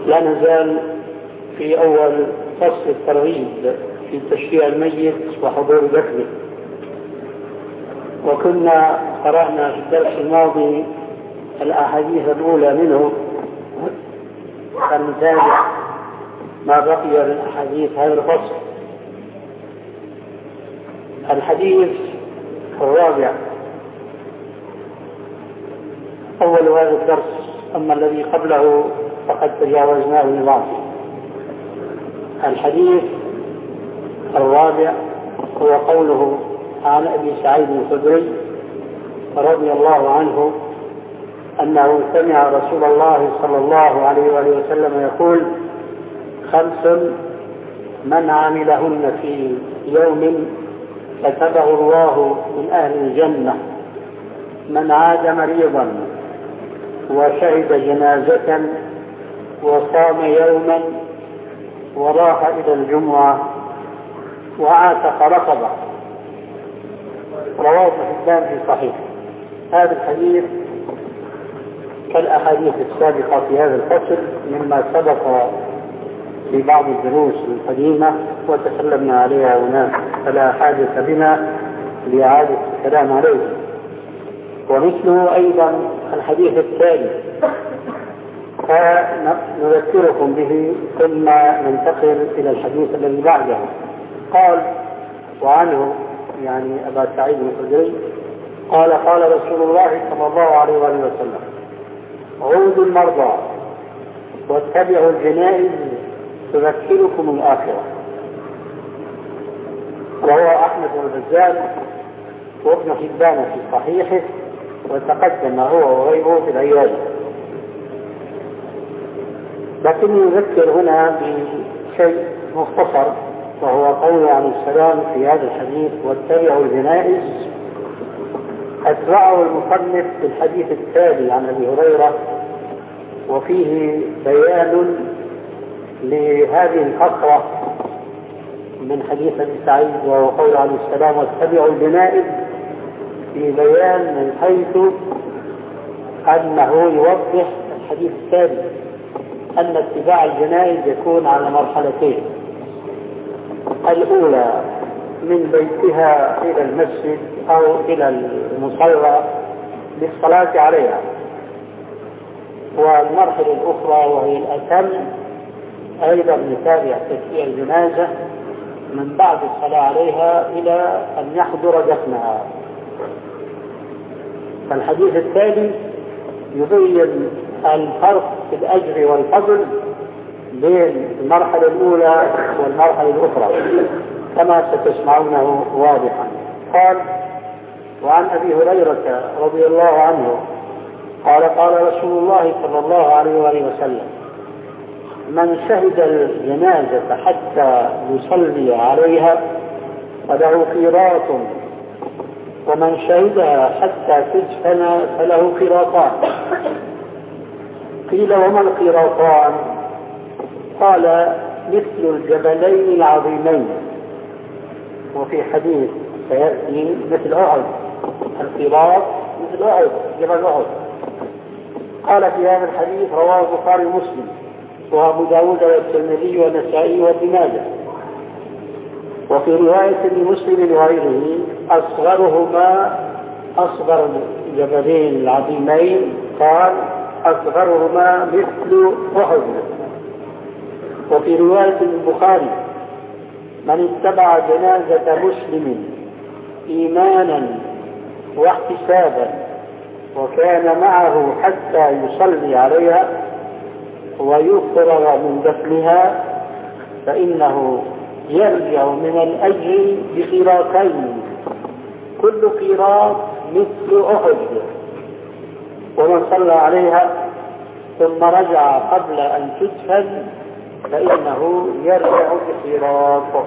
لا نزال في أول فصل الترغيب في تشييع الميت وحضور دفنه، وكنا قرأنا في الدرس الماضي الأحاديث الأولى منه، فنتابع ما بقي من أحاديث هذا الفصل. الحديث الرابع أول هذا الدرس، أما الذي قبله فقد تجاوزناه لضعفه. الحديث الرابع هو قوله عن أبي سعيد الخدري رضي الله عنه أنه سمع رسول الله صلى الله عليه وآله وسلم يقول: 5 من عملهن في يوم كتبه الله من أهل الجنة: من عاد مريضا وشهد جنازة وصام يوما وراح إلى الجمعة وعاتق رقبة. رواه ابن حبان في صحيح. هذا الحديث كالأحاديث السابقة في هذا الفصل مما سبق في بعض الدروس القديمة وتكلمنا عليها هناك، فلا حاجة بنا لإعادة الكلام عليه. ومثله أيضا الحديث التالي، فنذكركم به ثم ننتقل إلى الحديث الذي بعده. قال وعنه يعني أبا سعيد الخدري قال: قال رسول الله صلى الله عليه وسلم: عودوا المرضى واتبعوا الجنائز تذكركم الآخرة. رواه أحمد والبزار وابن حبان في صحيحه، وتقدم هو وغيره في العيادة. لكن يذكر هنا بشيء مختصر، وهو قوله عليه السلام في هذا الحديث: واتبعوا الجنائز. أتبعه المصنف بالحديث التالي عن أبي هريرة، وفيه بيان لهذه الفقرة من حديث أبي سعيد، وهو قول عليه السلام: واتبعوا الجنائز، في بيان من حيث أنه يوضح الحديث التالي أن اتباع الجنائز يكون على مرحلتين: الأولى من بيتها إلى المسجد أو إلى المصلى للصلاة عليها، والمرحلة الأخرى وهي الأتم أيضا نتابع تشييع الجنازة من بعد الصلاة عليها إلى أن يحضر دفنها. فالحديث التالي يبين الفرق في الأجر والفضل بين المرحلة الأولى والمرحلة الأخرى كما ستسمعونه واضحا. قال: وعن أبي هريرة رضي الله عنه قال: قال رسول الله صلى الله عليه وآله وسلم: من شهد الجنازة حتى يصلي عليها فله قيراط، ومن شهدها حتى تدفن فله قيراطان. قيل: وما القيراطان؟ قال: مثل الجبلين العظيمين. وفي حديث سيأتي مثل أحد، القيراط مثل أحد، جبل أحد. قال في هذا الحديث: رواه البخاري ومسلم وأبو داود والترمذي والنسائي وابن ماجه. وفي رواية لمسلم وغيره: أصغر الجبلين العظيمين، قال: أصغرهما مثل أحد. وفي رواية البخاري: من اتبع جنازة مسلم إيمانا واحتسابا وكان معه حتى يصلي عليها ويفرغ من دفنها فإنه يرجع من الأجر بقيراطين، كل قيراط مثل أحد. ومن صلى عليها ثم رجع قبل أن تدفن فإنه يرجع بقيراط.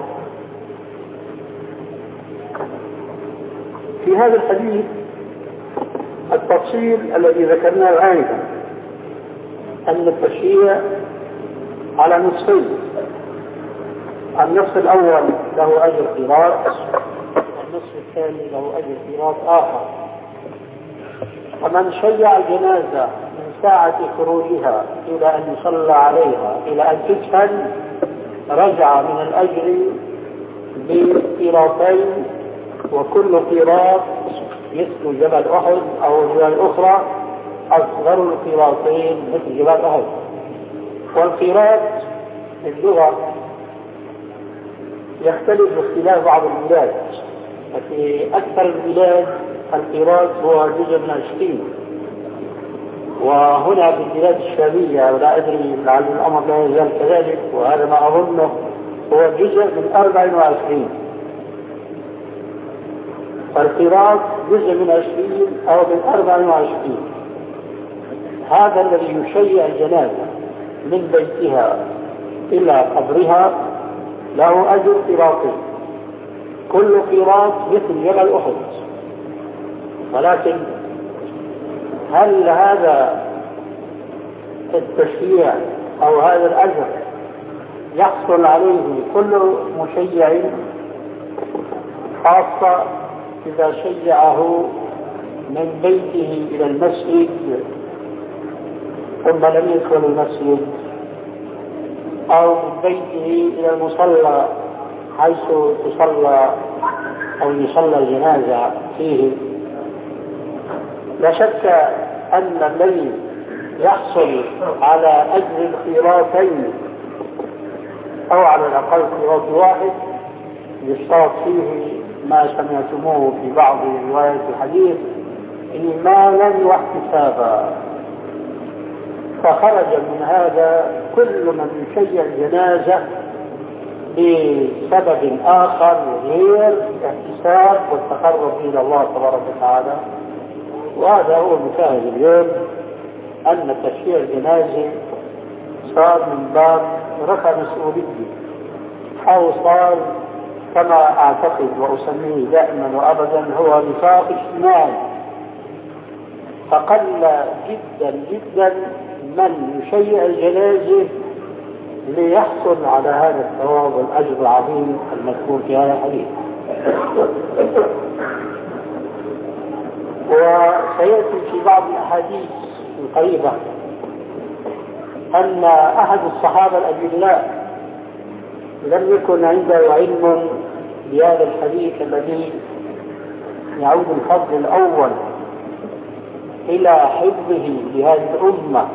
في هذا الحديث التفصيل الذي ذكرناه آنفا أن التشييع على نصفين: النصف الأول له أجر قيراط، والنصف الثاني له أجر قيراط آخر. ومن شيع الجنازة من ساعة خروجها إلى أن يصلى عليها إلى أن تدفن رجع من الأجر بقيراطين، وكل قيراط مثل جبل أحد أو الجبال الأخرى، أصغر القيراطين مثل جبل أحد. والقيراط في اللغة يختلف باختلاف بعض البلاد، ففي أكثر البلاد القيراط هو جزء من 20، وهنا في البلاد الشامية ولا أدري لعل الأمر لا يزال كذلك، وهذا ما أظنه هو جزء من 24. فالقيراط جزء من 20 أو من 24. هذا الذي يشيع الجنازة من بيتها إلى قبرها له أجر قيراطين، كل قيراط مثل جبل أحد. ولكن هل هذا التشييع أو هذا الأجر يحصل عليه كل مشيع، خاصة إذا شيعه من بيته إلى المسجد ثم لم يدخل المسجد، أو من بيته إلى المصلى حيث تصلى أو يصلى الجنازة فيه؟ لا شك أن الذي يحصل على أجر القيراطين أو على الأقل قيراط واحد يشترط فيه ما سمعتموه في بعض روايات الحديث إيمانا واحتسابا. فخرج من هذا كل من يشيع الجنازة بسبب آخر غير الاحتساب والتقرب إلى الله تبارك وتعالى. وهذا هو المشاهد اليوم، أن تشييع الجنازة صار من باب رفع مسؤولية، أو صار كما أعتقد وأسميه دائما وأبدا هو نفاق اجتماعي. فقل جدا جدا من يشيع الجنازة ليحصل على هذا الثواب والأجر العظيم المذكور في هذا الحديث. وسيأتي في بعض الأحاديث القريبة أن أحد الصحابة الأجلاء لم يكن عنده علم بهذا الحديث الذي يعود الفضل الأول إلى حفظه لهذه الأمة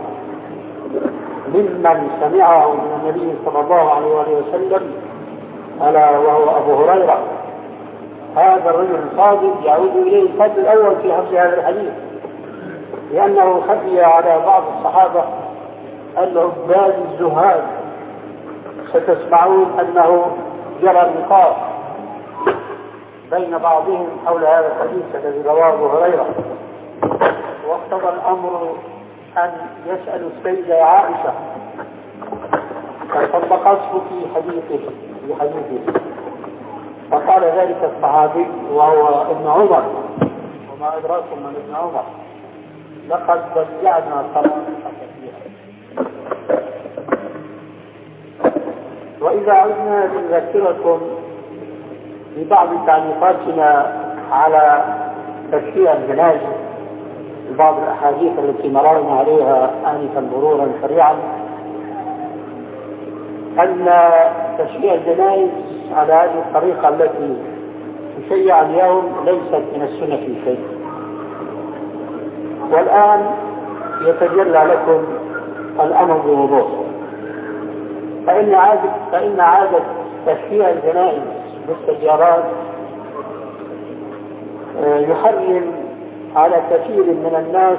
ممن سمعه من النبي صلى الله عليه وسلم، ألا وهو أبو هريرة. هذا الرجل الصادق يعود إليه الفضل الأول في حفظ هذا الحديث، لأنه خفي على بعض الصحابة العباد الزهاد. ستسمعون أنه جرى نقاش بين بعضهم حول هذا الحديث الذي رواه أبو هريرة، واقتضى الأمر أن يسأل السيدة عائشة فصدقته في حديثه. فقال ذلك الصحابي وهو ابن عمر، وما أدراكم من ابن عمر، لقد بدعنا طرائق كثيرة. وإذا عدنا لنذكركم ببعض تعليقاتنا على تشييع الجنازة، بعض الأحاديث التي مررنا عليها آنفا مرورا سريعا، أن تشييع الجنائز على هذه الطريقة التي تشيع اليوم ليست من السنة في شيء. والآن يتجلى لكم الأمر بوضوح. فإن عادة تشييع الجنائز بالسيارات يحرم على كثير من الناس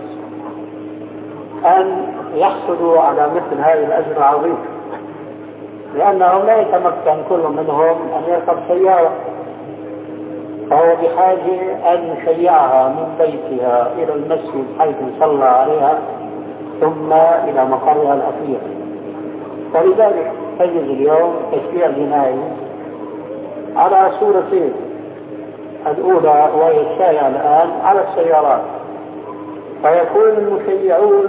أن يحصلوا على مثل هذه الأجر العظيم، لأنهم لا يتمكن كل منهم أن يركب سيارة، فهو بحاجة أن يشيعها من بيتها إلى المسجد حيث صلى عليها ثم إلى مقرها الأخير. ولذلك تجد اليوم تشييع الجنائز على صورتين: الأولى وهي الشائعة الآن على السيارات، فيكون المشيعون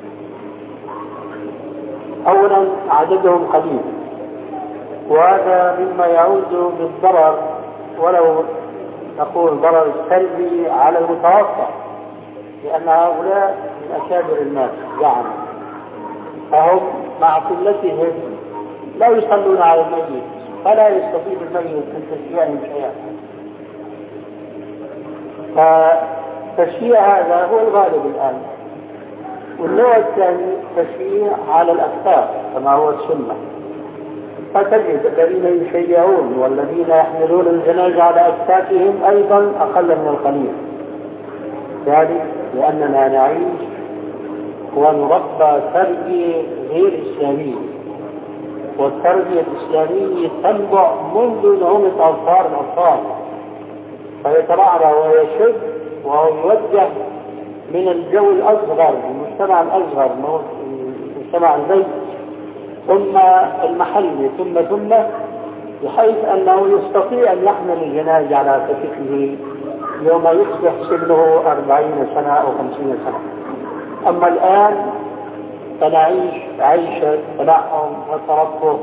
أولا عددهم قليل، وهذا مما يعود بالضرر، ولو نقول ضرر سلبي على المتوفى، لأن هؤلاء من أكابر الناس زعما، فهم مع قلتهم لا يصلون على الميت، فلا يستفيد الميت من تشييعهم شيئا. فتشييع هذا هو الغالب الآن. والنوع الثاني تشييع على الأكثار كما هو السنة، فتجد الذين يشيعون والذين يحملون الجنازة على أكتافهم أيضا أقل من القليل، ذلك لأننا نعيش ونربى تربية غير إسلامية، والتربية الإسلامية تنبع منذ نعومة أظفار الأطفال، فيترعرع ويشد وهو يوجه من الجو الأصغر، المجتمع الأصغر، مجتمع البيت، ثم المحل، ثم بحيث أنه يستطيع أن يحمل الجنازة على كتفه يوم يصبح سنه 40 سنة أو 50 سنة. أما الآن فنعيش عيشة تنعم وترفه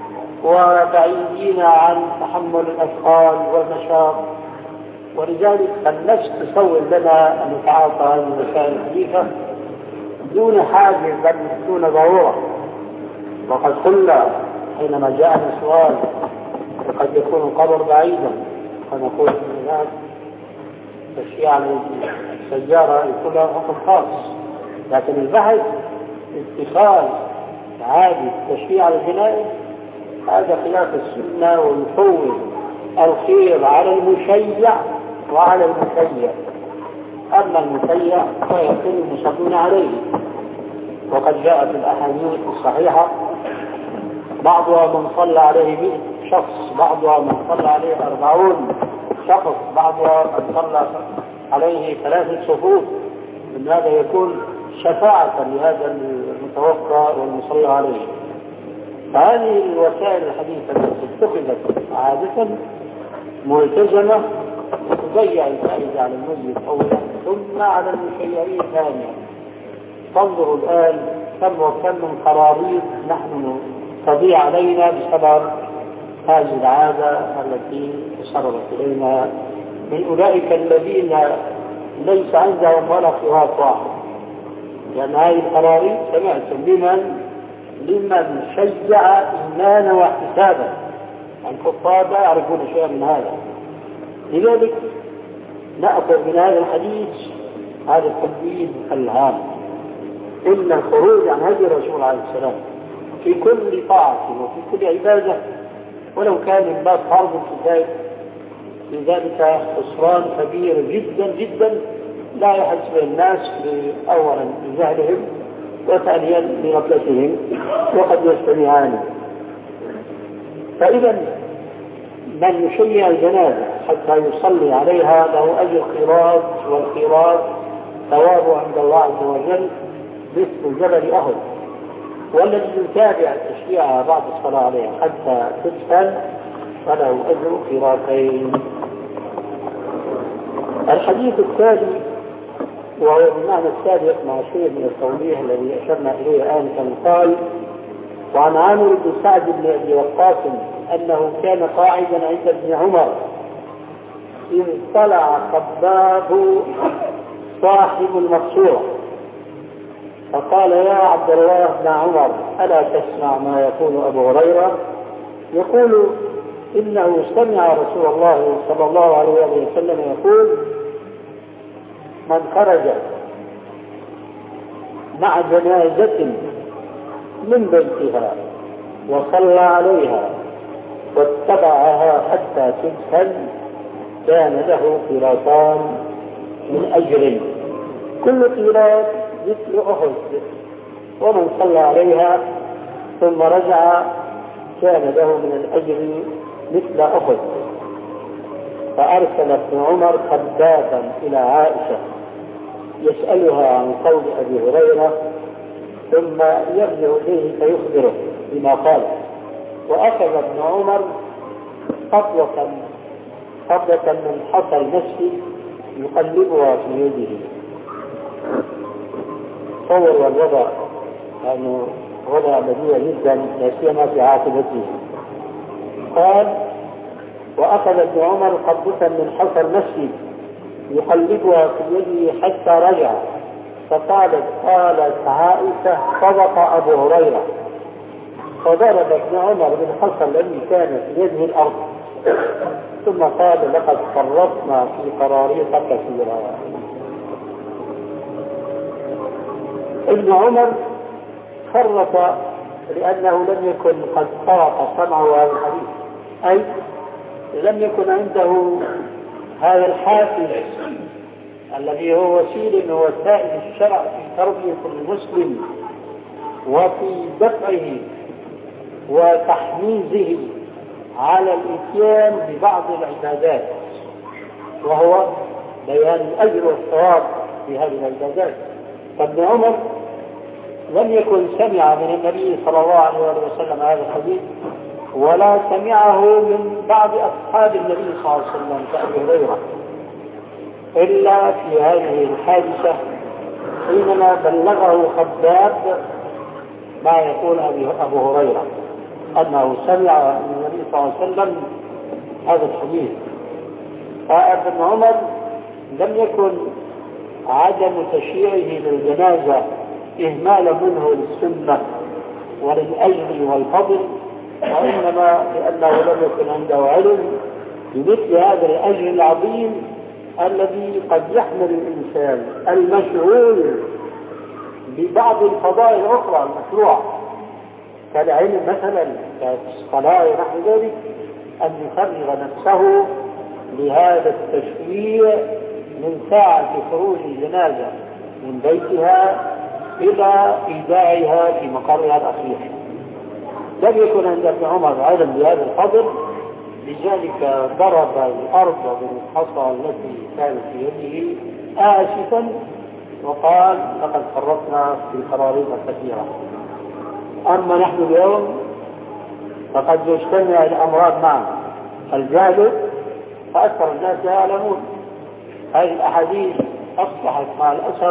وبعيدين عن تحمل الأثقال والمشاق، ولذلك النفس تسول لنا أن نتعاطى هذه المسائل الحديثة دون حاجة بل دون ضرورة. وقد قلنا حينما جاءنا سؤال قد يكون القبر بعيدا فنقول ان هناك تشييع على السيارة يكون لها حكم خاص، لكن البحث اتخاذ عادي التشييع على الجنائز هذا خلاف السنة، ويفوض الخير على المشيع وعلى المشيع. أما المشيع فيكون المصلون عليه، وقد جاء في الأحاديث الصحيحة بعضها من صلى عليه 100 شخص، بعضها من صلى عليه 40 شخص، بعضها من صلى عليه 3 صفوف، من هذا يكون شفاعة لهذا المتوفى والمصلى عليه. فهذه الوسائل الحديثة التي اتخذت عادة ملتزمة تضيع الفائدة على الميت أولا ثم على المشيعين ثانيا. تنظروا الآن كم وكم من قراريط نحن تضيع علينا بسبب هذه العادة التي تسربت إلينا من أولئك الذين ليس عندهم ولا قراط واحد، لأن هذه القراريط سمعتم لمن شجع إيمانا واحتسابا. الكفار لا يعرفون شيئا من هذا. لذلك نأخذ من هذا الحديث هذا التنبيه الهام، إن الخروج عن هدي الرسول عليه السلام في كل طاعة وفي كل عبادة ولو كان من باب فرض الكفاية في ذلك خسران كبير جدا جدا لا يحس به الناس أولا بجهلهم وثانيا بغفلتهم وقد يستمعان. فإذا من يشيع الجنازة حتى يصلي عليها له أجر قيراط، والقيراط ثوابه عند الله عز وجل مثل جبل أحد. والذي يتابع تشييعها بعد الصلاة عليها حتى تدفن فله أجر قيراطين. الحديث الثاني وهو بمعنى السابق مع شيء من التوضيح الذي أشرنا إليه آنفا قال: وعن عامر بن سعد بن أبي وقاص أنه كان قاعدا عند ابن عمر إذ طلع خباب صاحب المقصورة فقال: يا عبد الله بن عمر ألا تسمع ما يقول أبو هريرة؟ يقول إنه سمع رسول الله صلى الله عليه وسلم يقول: من خرج مع جنازة من بيتها وصلى عليها واتبعها حتى تدفن كان له قيراطان من أجر، كل قيراط مثل أحد، ومن صلى عليها ثم رجع كان له من الأجر مثل أحد. فأرسل ابن عمر خبابا إلى عائشة يسألها عن قول أبي هريرة ثم يرجع إليه فيخبره بما قال. وأخذ ابن عمر قبضة من حصى المسجد يقلبها في يده. صور والوضع لأنه وضع بديع جدا لا سيما في عاقبته. قال: وأخذ ابن عمر قبضة من حصى المسجد يقلبها في يده حتى رجع، قالت عائشة صدق أبو هريرة، فضرب ابن عمر بالحصى الذي كان في يده الأرض، ثم قال لقد فرطنا في قراريط كثيرة. ابن عمر فرط لأنه لم يكن قد طاق سمعه هذا الحديث، أي لم يكن عنده هذا الحافز الذي هو وسيل وسائل الشرع في تربية المسلم وفي دفعه وتحميزه على الاتيان ببعض العبادات، وهو بيان الأجر والثواب في هذه العبادات. فابن عمر لم يكن سمع من النبي صلى الله عليه وسلم هذا الحديث، ولا سمعه من بعض أصحاب النبي صلى الله عليه وسلم كأبي هريرة، إلا في هذه الحادثة حينما بلغه خباب ما يقول أبو هريرة أنه سمع من النبي صلى الله عليه وسلم هذا الحديث. فابن عمر لم يكن عدم تشييعه للجنازة إهمال منه للسنة وللأجر والفضل، وإنما لأنه لم يكن عنده علم بمثل هذا الأجر العظيم الذي قد يحمل الإنسان المشغول ببعض الفضائل الأخرى المشروعة كالعلم مثلا كالصلاة ونحو ذلك، أن يفرغ نفسه لهذا التشريع من ساعة خروج الجنازة من بيتها إلى إيداعها في مقرها الأخير. لم يكن عند ابن عمر علم بهذا الفضل، لذلك ضرب الأرض بالحصى التي كانت في يده آسفا وقال لقد فرطنا في قراريط كثيرة. أما نحن اليوم فقد يجتمع الأمراض معا، الجهل فأكثر الناس يعلمون. هذه الأحاديث أصبحت مع الأسف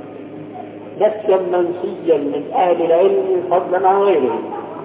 نسيا منسيا من أهل العلم فضلا عن غيرهم،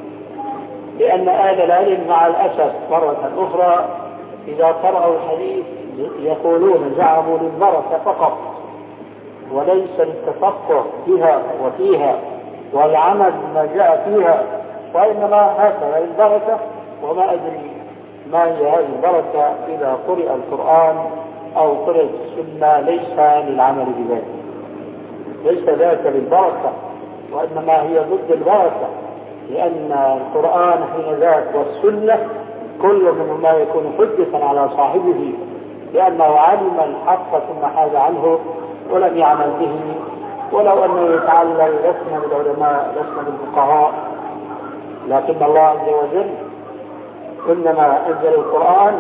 لأن أهل العلم مع الأسف مرة أخرى إذا قرأوا الحديث يقولون زعموا للبركة فقط وليس للتفقه بها وفيها والعمل ما جاء فيها، وإنما هكذا البركة وما أدري ما هي هذه البركة إذا قرأ القرآن أو قرأت السنة ليس للعمل بذلك، ليس ذاك للبركة وإنما هي ضد البركة، لأن القرآن حين ذاك والسنة كل منهما يكون حجة على صاحبه، لأنه علم الحق ثم حاد عنه ولم يعمل به، ولو أنه يتعلل لسنا بالعلماء لسنا بالفقهاء، لكن الله عز وجل إنما أنزل القرآن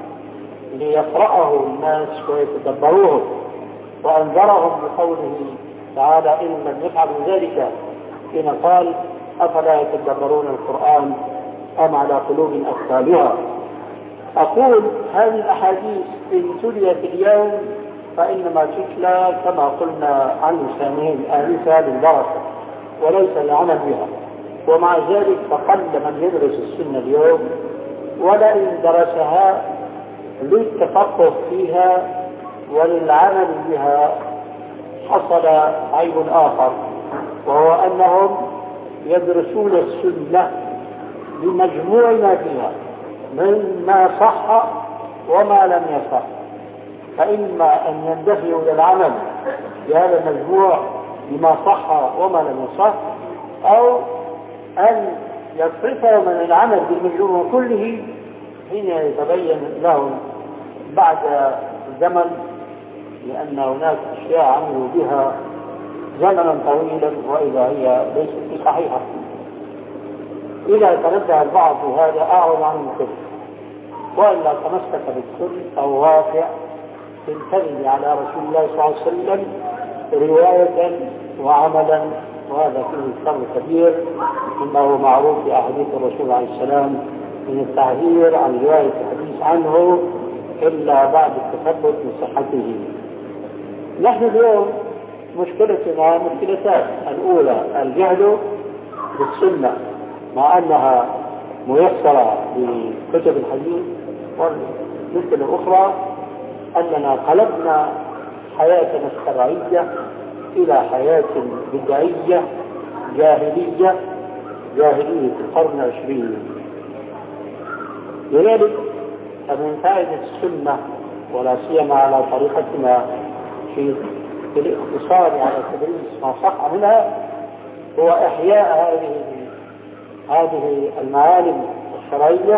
ليقرأه الناس ويتدبروه، وأنذرهم بقوله تعالى إن لم يفعلوا ذلك حين قال أفلا يتدبرون القرآن أم على قلوب أقفالها. أقول هذه الأحاديث إن تليت اليوم فإنما تتلى كما قلنا عن لسانهم آنفا للبركة وليس العمل بها، ومع ذلك فقل من يدرس السنة اليوم، ولئن درسها للتفقه فيها وللعمل بها حصل عيب آخر، وهو أنهم يدرسون السنة بمجموع ما فيها مما صح وما لم يصح، فإما أن يندفعوا إلى العمل بهذا المجموع بما صح وما لم يصح، أو أن يصرفوا من العمل بالمجموع كله حين يتبين لهم بعد زمن، لأن هناك أشياء عملوا بها زمنا طويلا وإذا هي ليست صحيحة. إذا تنبه البعض هذا أعرض عن الكفر، وإلا تمسك بالسن أو واقع بالكذب على رسول الله صلى الله عليه وسلم رواية وعملا، وهذا فيه شر كبير، إنه معروف في أحاديث الرسول عليه السلام من التحذير عن رواية الحديث عنه إلا بعد التثبت من صحته. نحن اليوم مشكلتنا مشكلتان: الأولى الجهل بالسنة مع أنها ميسرة بكتب الحديث، والمشكلة الأخرى أننا قلبنا حياتنا الشرعية إلى حياة بدعية جاهلية القرن العشرين. لذلك فمن فائدة السنة ولا سيما على طريقتنا في الاقتصار على تدريس ما صح منها هو إحياء هذه المعالم الشرعية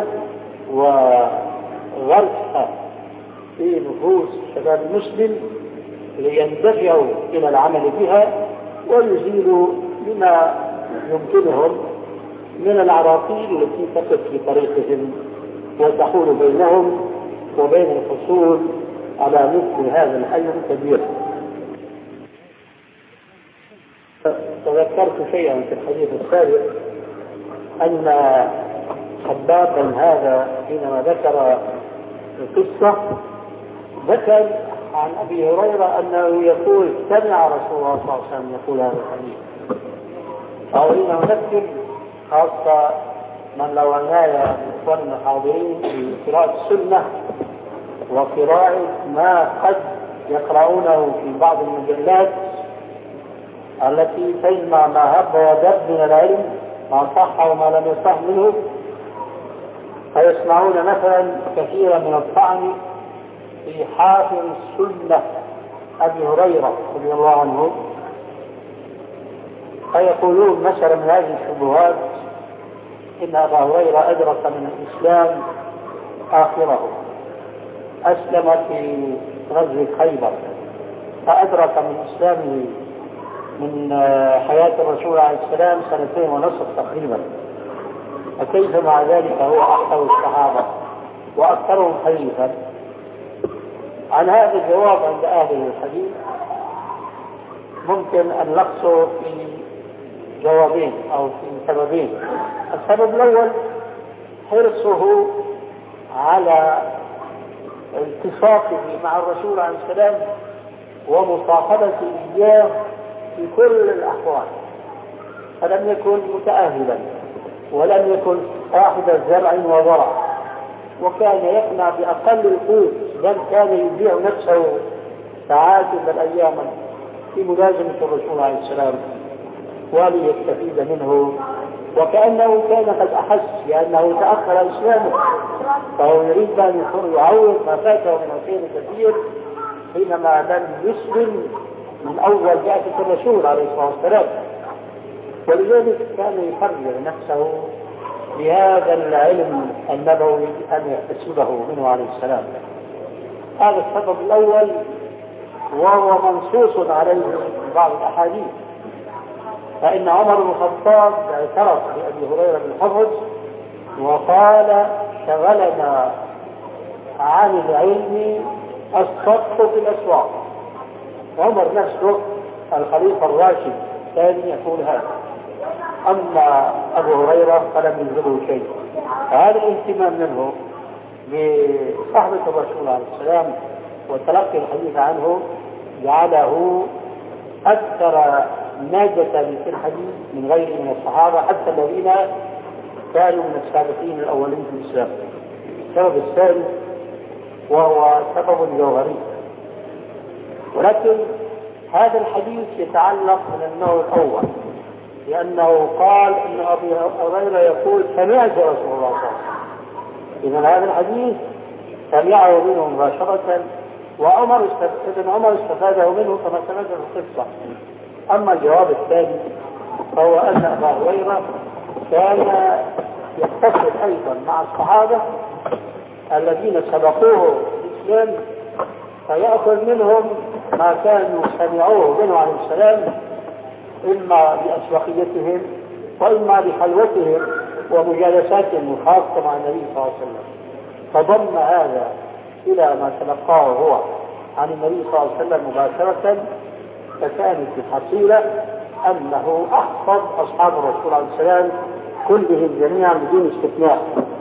وغرسها في نفوس الشباب المسلم ليندفعوا إلى العمل بها ويزيلوا بما يمكنهم من العراقيل التي تقف في طريقهم وتحول بينهم وبين الحصول على مثل هذا الحل الكبير. تذكرت شيئا في الحديث السابق أن خبابا هذا حينما ذكر القصة ذكر عن أبي هريرة أنه يقول سمع رسول الله صلى الله عليه وسلم يقول هذا الحديث. فأريد أن أذكر خاصة من لو عناية إخواننا الحاضرين في قراءة السنة وقراءة ما قد يقرؤونه في بعض المجلات التي تجمع ما هب ودب من العلم ما صح وما لم يصح منه، فيسمعون مثلا كثيرا من الطعن في حافظ السنة أبي هريرة رضي الله عنه، فيقولون مثلا من هذه الشبهات إن أبا هريرة أدرك من الإسلام آخره، أسلم في غزوة خيبر فأدرك من إسلامه من حياة الرسول عليه السلام 2.5 تقريبا، فكيف مع ذلك هو أحسن الصحابة وأكثرهم حديثا؟ عن هذا الجواب عند أهل الحديث ممكن أن نقصه في جوابين أو في سببين. السبب الأول حرصه على التصاقه مع الرسول عليه السلام ومصاحبته إياه في كل الأحوال، فلم يكن متأهلا ولم يكن صاحب زرع وضرع، وكان يقنع بأقل القوت، بل كان يبيع نفسه ساعات بل أياما في ملازمة الرسول عليه السلام وليستفيد منه، وكأنه كان قد أحس لأنه تأخر إسلامه فهو يريد أن يعوض ما فاته من الخير الكثير حينما لم يسلم من أول بعثة الرسول عليه الصلاة والسلام، ولذلك كان يحرر نفسه بهذا العلم النبوي أن يكتسبه منه عليه السلام. هذا السبب الأول، وهو منصوص عليه في بعض الأحاديث، فإن عمر بن الخطاب اعترف بأبي هريرة بالحفظ وقال شغلنا عن العلم الصدق في الأسواق. عمر نفسه الخليفة الراشد الثاني يقول هذا، أما أبو هريرة فلم يلزمه شيء. فهذا الاهتمام منه بصحبة الرسول عليه السلام وتلقي الحديث عنه جعله أكثر ناجة في الحديث من غيره من الصحابة حتى الذين كانوا من السابقين الأولين في الإسلام. السبب الثاني وهو سبب جوهري، ولكن هذا الحديث يتعلق من النوع الأول، لأنه قال إن أبي هريرة يقول سمعت رسول الله صلى الله عليه وسلم، إذن هذا الحديث سمعه منه مباشرة، ابن عمر استفاده منه كما سمعت في القصة. أما الجواب الثاني فهو أن أبا هريرة كان يتصل أيضا مع الصحابة الذين سبقوه بالإسلام فيأخذ منهم ما كانوا سمعوه منه عليه السلام، إما بأسبقيتهم وإما بخلوتهم ومجالساتهم الخاصة مع النبي صلى الله عليه وسلم، فضم هذا إلى ما تلقاه هو عن النبي صلى الله عليه وسلم مباشرة، فكانت الحصيلة أنه أحفظ أصحاب الرسول عليه السلام كلهم جميعا بدون استثناء.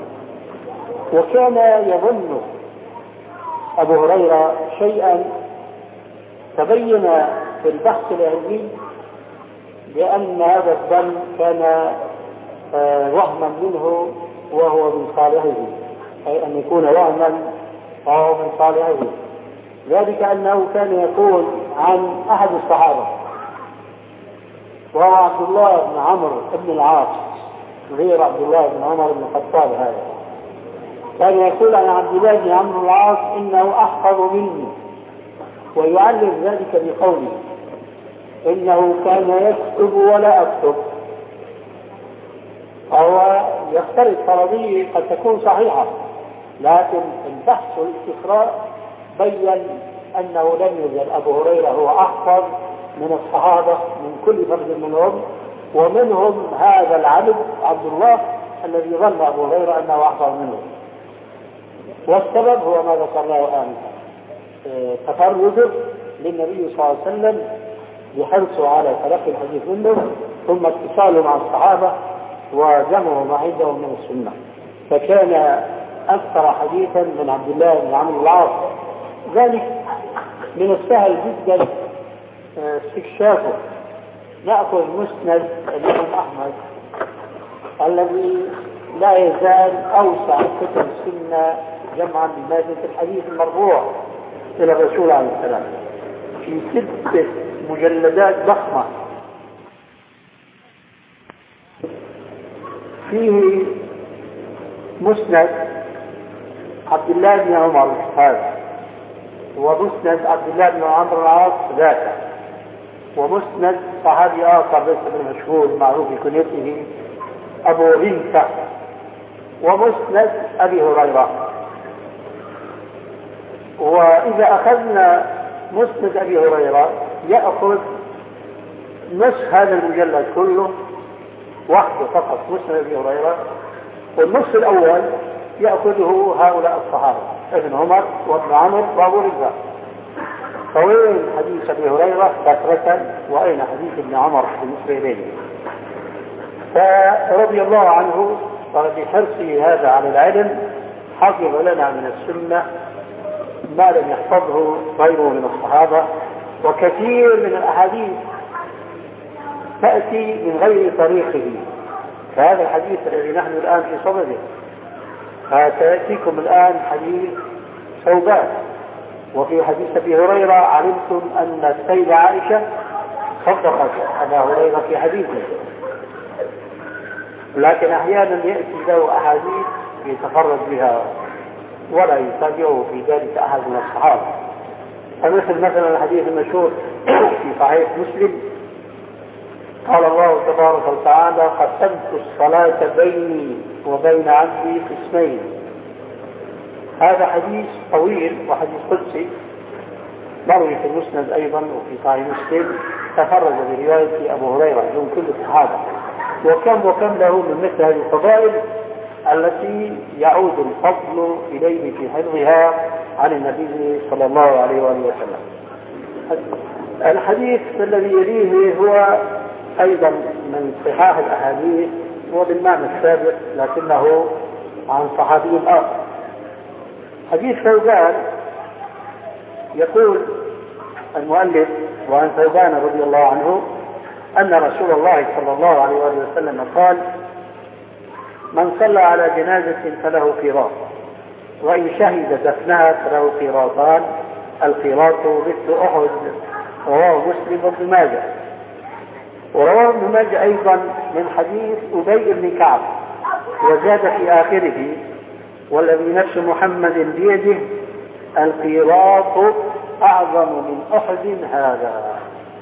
وكان يظن أبو هريرة شيئا تبين في البحث العلمي بأن هذا الظن كان وهما منه وهو من صالحه، أي أن يكون وهما وهو من صالحه، ذلك أنه كان يقول عن أحد الصحابة وهو عبد الله بن عمرو بن العاص غير عبد الله بن عمر بن الخطاب، هذا كان يقول عن عبد الله بن عمرو بن العاص إنه أحفظ مني، ويعلم ذلك بقوله إنه كان يكتب ولا أكتب. فهو يفترض فرضية قد تكون صحيحة، لكن البحث والاستقراء بين أنه لم يزل أبو هريرة هو أحفظ من الصحابة من كل فرد منهم، ومنهم هذا العبد عبد الله الذي ظن أبو هريرة أنه أحفظ منه. والسبب هو ما ذكرناه آنفا، تفرده للنبي صلى الله عليه وسلم بحرصه على تلقي الحديث منه، ثم اتصاله مع الصحابة وجمعه ما عندهم من السنة، فكان أكثر حديثا من عبد الله بن عمرو بن العاص. ذلك من السهل جدا استكشافه. نأخذ مسند الإمام أحمد الذي لا يزال أوسع كتب السنة جمعا بمادة الحديث المرفوع إلى الرسول عليه السلام، في 6 مجلدات ضخمة، فيه مسند عبد الله بن عمر هذا، ومسند عبد الله بن عمرو بن العاص ذاته، ومسند صحابي آخر ليس بالمشهور معروف بكنيته أبو غنفة، ومسند أبي هريرة. وإذا أخذنا مسند أبي هريرة يأخذ نصف هذا المجلد كله وحده فقط، مسند أبي هريرة، والنصف الأول يأخذه هؤلاء الصحابة ابن عمر وابن عمرو وأبو رزاق. فوين حديث أبي هريرة كثرة، وأين حديث ابن عمر بالنسبة إليه؟ فرضي الله عنه وبحرصه هذا على العلم حفظ لنا من السنة ما لم يحفظه غيره من الصحابة، وكثير من الأحاديث تأتي من غير طريقه، فهذا الحديث الذي نحن الآن في صدده. فسيأتيكم الآن حديث ثوبان، وفي حديث أبي هريرة علمتم أن السيدة عائشة صدقت أبا هريرة في حديثه، لكن أحيانا يأتي له أحاديث يتفرد بها ولا يتابعه في ذلك أحد من الصحابة. فمثل مثلا الحديث المشهور في صحيح مسلم قال الله تبارك وتعالى قسمت الصلاة بيني وبين عبدي قسمين. هذا حديث طويل وحديث قدسي مروي في المسند أيضا وفي صحيح مسلم، تفرد برواية أبو هريرة دون كل الصحابة، وكم له من مثل هذه الفضائل التي يعود الفضل إليه في حفظها عن النبي صلى الله عليه وآله وسلم. الحديث الذي يليه هو أيضا من صحاح الأحاديث وبالمعنى السابق لكنه عن صحابي آخر. حديث ثوبان يقول المؤلف وعن ثوبان رضي الله عنه أن رسول الله صلى الله عليه وسلم قال من صلى على جنازة فله قيراط، وإن شهد دفنها فله قيراطان، القيراط مثل أحد. رواه مسلم وابن ماجه. ورواه ابن ماجه أيضا من حديث أبي بن كعب وزاد في آخره والذي نفس محمد بيده القيراط أعظم من أحد هذا.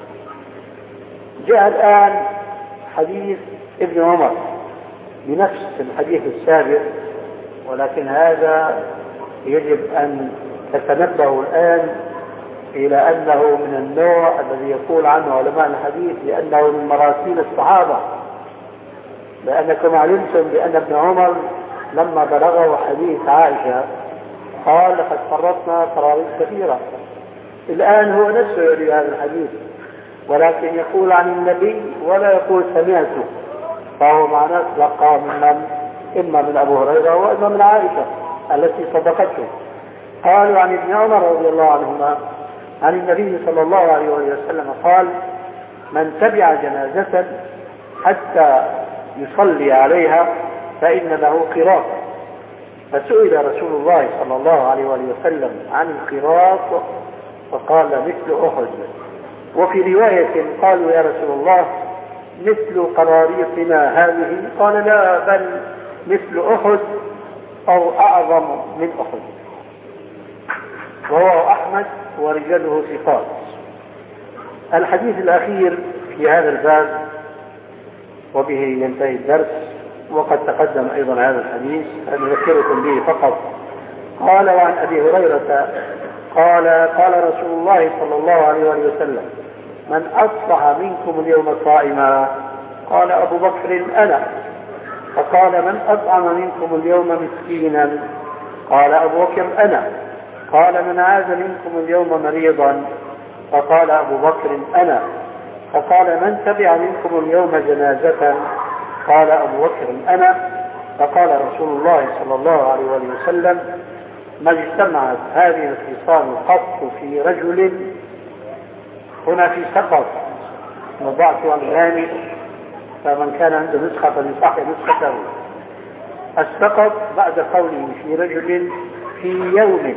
جاء الآن حديث ابن عمر بنفس الحديث السابق، ولكن هذا يجب أن تتنبهوا الآن إلى أنه من النوع الذي يقول عنه علماء الحديث لأنه من مراسيل الصحابة، لأنكم علمتم بأن ابن عمر لما بلغه حديث عائشة قال لقد فرطنا فراغيث كثيرة. الآن هو نفسه يروي هذا الحديث ولكن يقول عن النبي ولا يقول سمعته، فهو معناه تلقى ممن إما من أبو هريرة وإما من عائشة التي صدقته. قالوا عن ابن عمر رضي الله عنهما عن النبي صلى الله عليه وسلم قال من تبع جنازة حتى يصلي عليها فإن له قيراط. فسئل رسول الله صلى الله عليه وسلم عن القيراط فقال مثل أحد. وفي رواية قالوا يا رسول الله مثل قراريطنا هذه؟ قال لا، بل مثل أحد أو أعظم من أحد. رواه أحمد ورجاله ثقات. الحديث الأخير في هذا الباب وبه ينتهي الدرس، وقد تقدم أيضا هذا الحديث أذكركم به فقط. قال وعن أبي هريرة قال رسول الله صلى الله عليه وسلم من أصبح منكم اليوم صائما؟ قال أبو بكر أنا. فقال من أطعم منكم اليوم مسكينا؟ قال أبو بكر أنا. قال من عاد منكم اليوم مريضا؟ فقال أبو بكر أنا. فقال من تبع منكم اليوم جنازة؟ قال أبو بكر أنا. فقال رسول الله صلى الله عليه وسلم ما اجتمعت هذه الخصال قط في رجل. هنا في سقط وضعت أمامي، فمن كان عنده نسخة فليصحح نسخته. السقط بعد قوله في رجل في يوم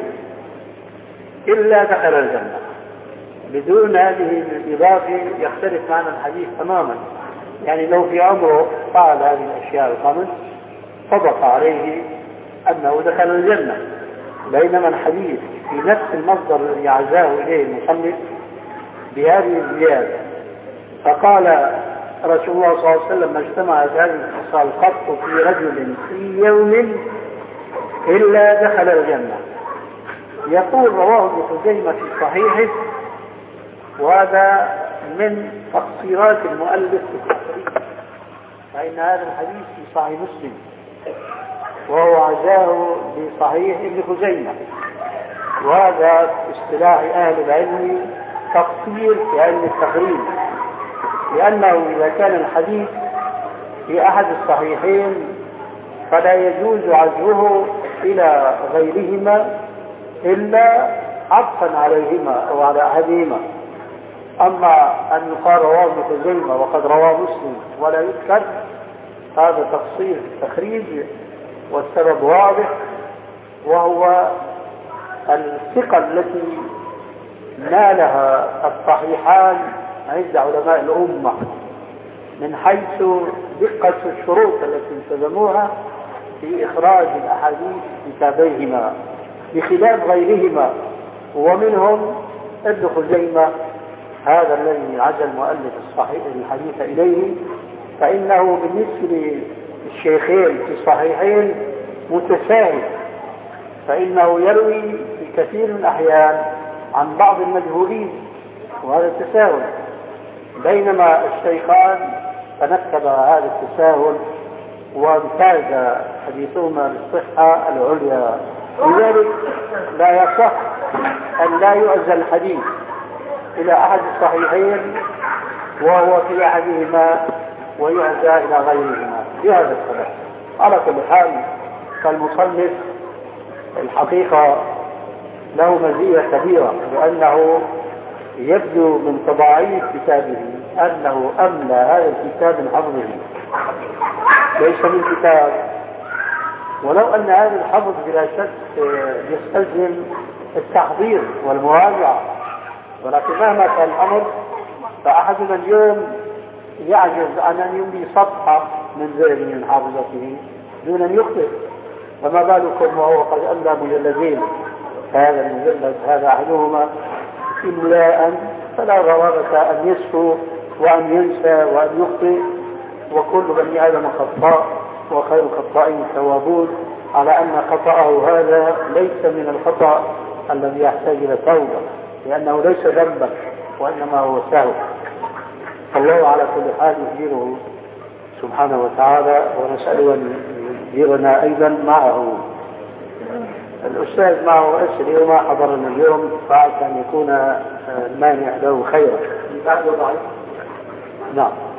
إلا دخل الجنة. بدون هذه الإضافة يختلف معنى الحديث تماما. يعني لو في عمره فعل هذه الأشياء الخمس صدق عليه أنه دخل الجنة، بينما الحديث في نفس المصدر الذي عزاه إليه المصنف بهذه الزيادة. فقال رسول الله صلى الله عليه وسلم ما اجتمعت هذه الخصال قط في رجل في يوم إلا دخل الجنة. يقول رواه ابن خزيمة في صحيحه، وهذا من تقصيرات المؤلف في التقريب، فإن هذا الحديث في صحيح مسلم وهو عزاه بصحيح ابن خزيمة، وهذا اصطلاح أهل العلم تقصير في علم التقريب، لأنه إذا كان الحديث في أحد الصحيحين فلا يجوز عزوه إلى غيرهما إلا عطفا عليهما أو على أحدهما. أما أن يقال رواه ابن خزيمة وقد رواه مسلم ولا يذكر، هذا تقصير في التخريج، والسبب واضح، وهو الثقة التي نالها الصحيحان عند علماء الأمة من حيث دقة الشروط التي التزموها في إخراج الأحاديث كتابيهما بخلاف غيرهما، ومنهم ابن خزيمة هذا الذي عزى المؤلف الصحيح الحديث إليه، فإنه بالنسبة للشيخين في الصحيحين متساهل، فإنه يروي في كثير من الأحيان عن بعض المجهولين، وهذا التساهل، بينما الشيخان تنكب هذا التساهل وامتاز حديثهما بالصحة العليا. لذلك لا يصح أن لا يعزى الحديث إلى أحد الصحيحين وهو في أحدهما ويعزى إلى غيرهما بهذا السبب. على كل حال فالمصنف الحقيقة له مزية كبيرة، لأنه يبدو من تضاعيف كتابه أنه أملى هذا الكتاب من حفظه، ليس من كتاب، ولو أن هذا الحفظ بلا شك يستلزم التحضير والمراجعة، ولكن مهما كان الأمر فأحدنا اليوم يعجز عن أن يملي صفحة من ذهنه من حافظته دون أن يخطئ، فما بالكم وهو قد أملى مجلدين. هذا المجلد هذا أحدهما إملاء فلا غرابة أن يسهو وأن ينسى وأن يخطئ، وكل بني آدم خطاء وخير الخطائين التوابون، على أن خطأه هذا ليس من الخطأ الذي يحتاج إلى توبة، لأنه ليس ذنبا وإنما هو سهو. الله على كل حال يجيره سبحانه وتعالى، ونسأله أن يجيرنا أيضا معه. الأستاذ معه أسري وما حضرنا اليوم، فعسى أن يكون المانع له خيرا. نعم.